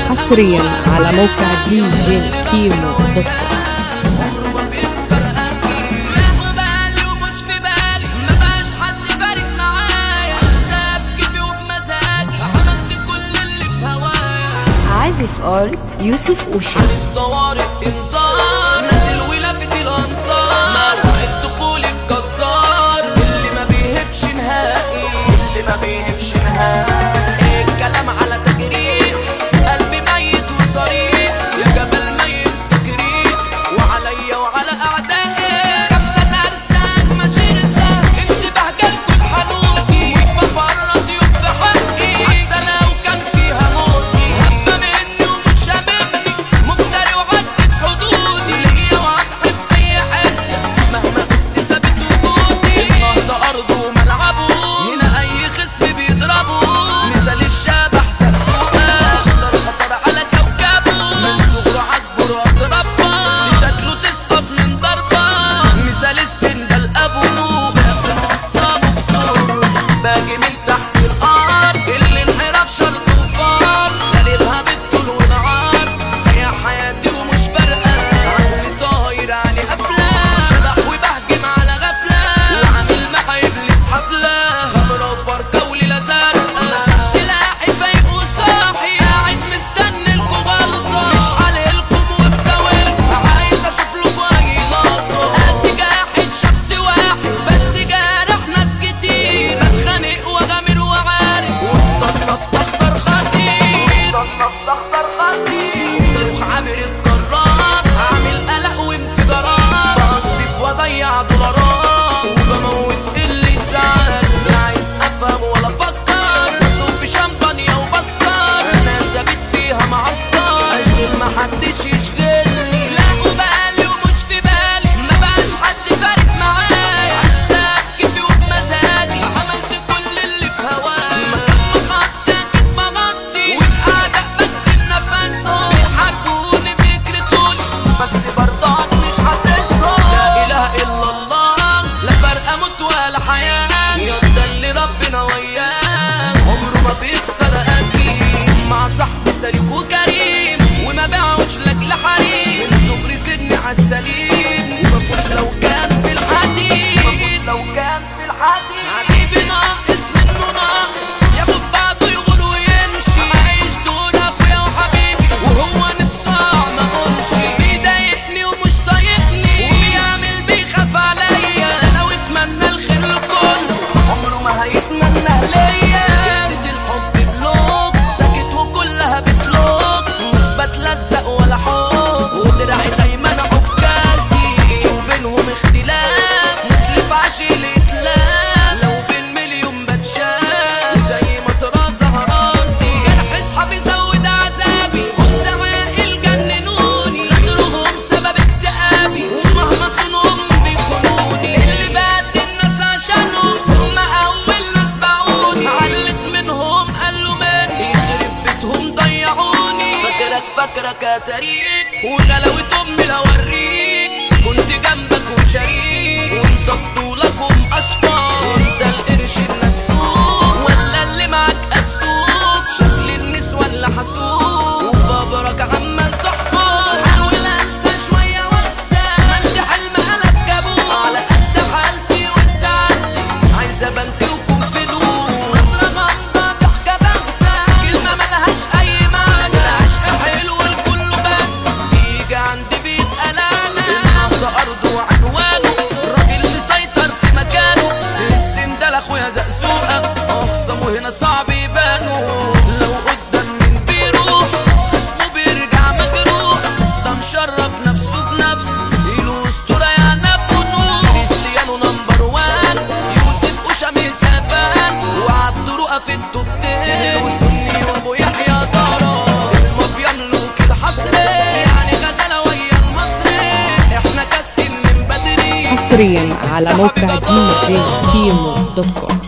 حصريا على موقع djkimo.com. عازف آل يوسف أوشا. الطوارئ انصار نازل ولافت الانصار موعد دخول الجزار اللي ما بيهبش نهائي الكلام على تجريح قلبي ميت وصريح يا جبل ميت سكريح وعليا وعلى اعدائي كم سنه ارساك ماشي رساك انت بهجل كل حنوتي مش بفرط يوم في حقي حتى لو كان فيها موتي هبه مني ومش هاممني مفتري وعدت حدودي ليا واضحه في اي حته مهما كنت ثابت وجودي النهضه ارضه وملعبه هنا اي خصم بيضربه مثال الشبح سرسوقه خطر على كوكبه من صغره عالجر اتربى شكله تسقط من ضربه مثال السندل ابوه نصاب فطور باجي من تحت الارض اللي انحراف شرط وفار غالبها بالطول والعار هي حياتي ومش فارقه عني طاير عني قفله شبح وبهجم على غفله وعامل مع ابليس حفله خضرا وفركه وليله زرقاء ماسك سلاحي فايق وصاحي قاعد مستني لكم غلطه مش حللكم وبزاولكم عايز اشوف لكم اي لقطه قاسي جاحد شخص واحد بس جارح ناس كتير بتخانق واغامر وعارف وتصنف تخطر خطير صاروخ عامر القارات عامل قلق وانفجارات بصرف واضيع دولارات وبموت اللي يزعل لا عايز افهم ولا افكر بصب شمبانيا وبسكر انا ثابت فيها معسكر اشغل محدش يشغلني لا وبالي ومش في بالي ما بقاش حد فارق معايا عشت بكيفي وبمزاجي عملت كل اللي في هواي مكان مخطي اكيد منطي والاعداء بكتم نفسهم بيحاربوني بيكرتوني بس برضاك مش حاسسهم لا اله الا الله لا فرق اموت ولا حياه يرضى اللي ربنا وياه عمره ما بيخسر اكيد مع صاحبي سالك وكريم وما باعوش لاجل حريم من صغري سني عالسليم وبفوت لو كان في الحديد حبيبي ناقص منه ناقص ياخد بعضه يغور ويمشي عايش دون اخويا وحبيبي وهو نفسه ما اقولش بيضايقني ومش طايقني وبيعمل بيخاف عليا لو اتمنى الخير لكله عمره ما هيتمنى ليا جريت الحب بلوك ساكت وكلها بتلوك مش بتلزق ولا حب ودراعي دايما عكازي وبينهم اختلاف مخلف عشيل اتلاف لو بين مليون بتشاف زي ما طراد زهرانسي جرح اصحابي زود عذابي كنت عاقل جننوني خدرهم سبب اكتئابي ومهما صنهم بيخونوني اللي بات الناس عشانهم هم اول ناس باعوني علت منهم قالوا مني يخرب بيتهم ضيعوني فاكرك يا تاريخ وغلاوة امي لوريك كنت جنبك وشريك وانت بطولكم اشفار وانت القرش النسوق ولا اللي معاك قسوق شكل النسوة اللي حسوق وخبرك عمال تحفر حاول انسى شوية وانسى ما انت حلم قلب كابوس على قد حالتي وسعادتي عايزة بنك وكون فلوس نظرة غامضة ضحكة باغتة كلمة ملهاش اي معنى العشق حلو الكل بس يجي عندي بيبقى لعنة النهضة ارضه وعنوانه الراجل مسيطر في مكانه السندال اخويا زقزوقة اخصمه هنا صعب يبانوا لو قدام من بيروح خصمه بيرجع مجروح ده مشرف نفسه بنفسه له اسطورة يا نبو نور كريستيانو نمبر 1 يوسف أوشا مسافان وعبد رؤى في التوب 10 وسني وابو يحيى طارة المافيا ملوك الحصري يعني غزالة ويا المصري احنا كاسين من بدري حصريا على موقع djkimo.com.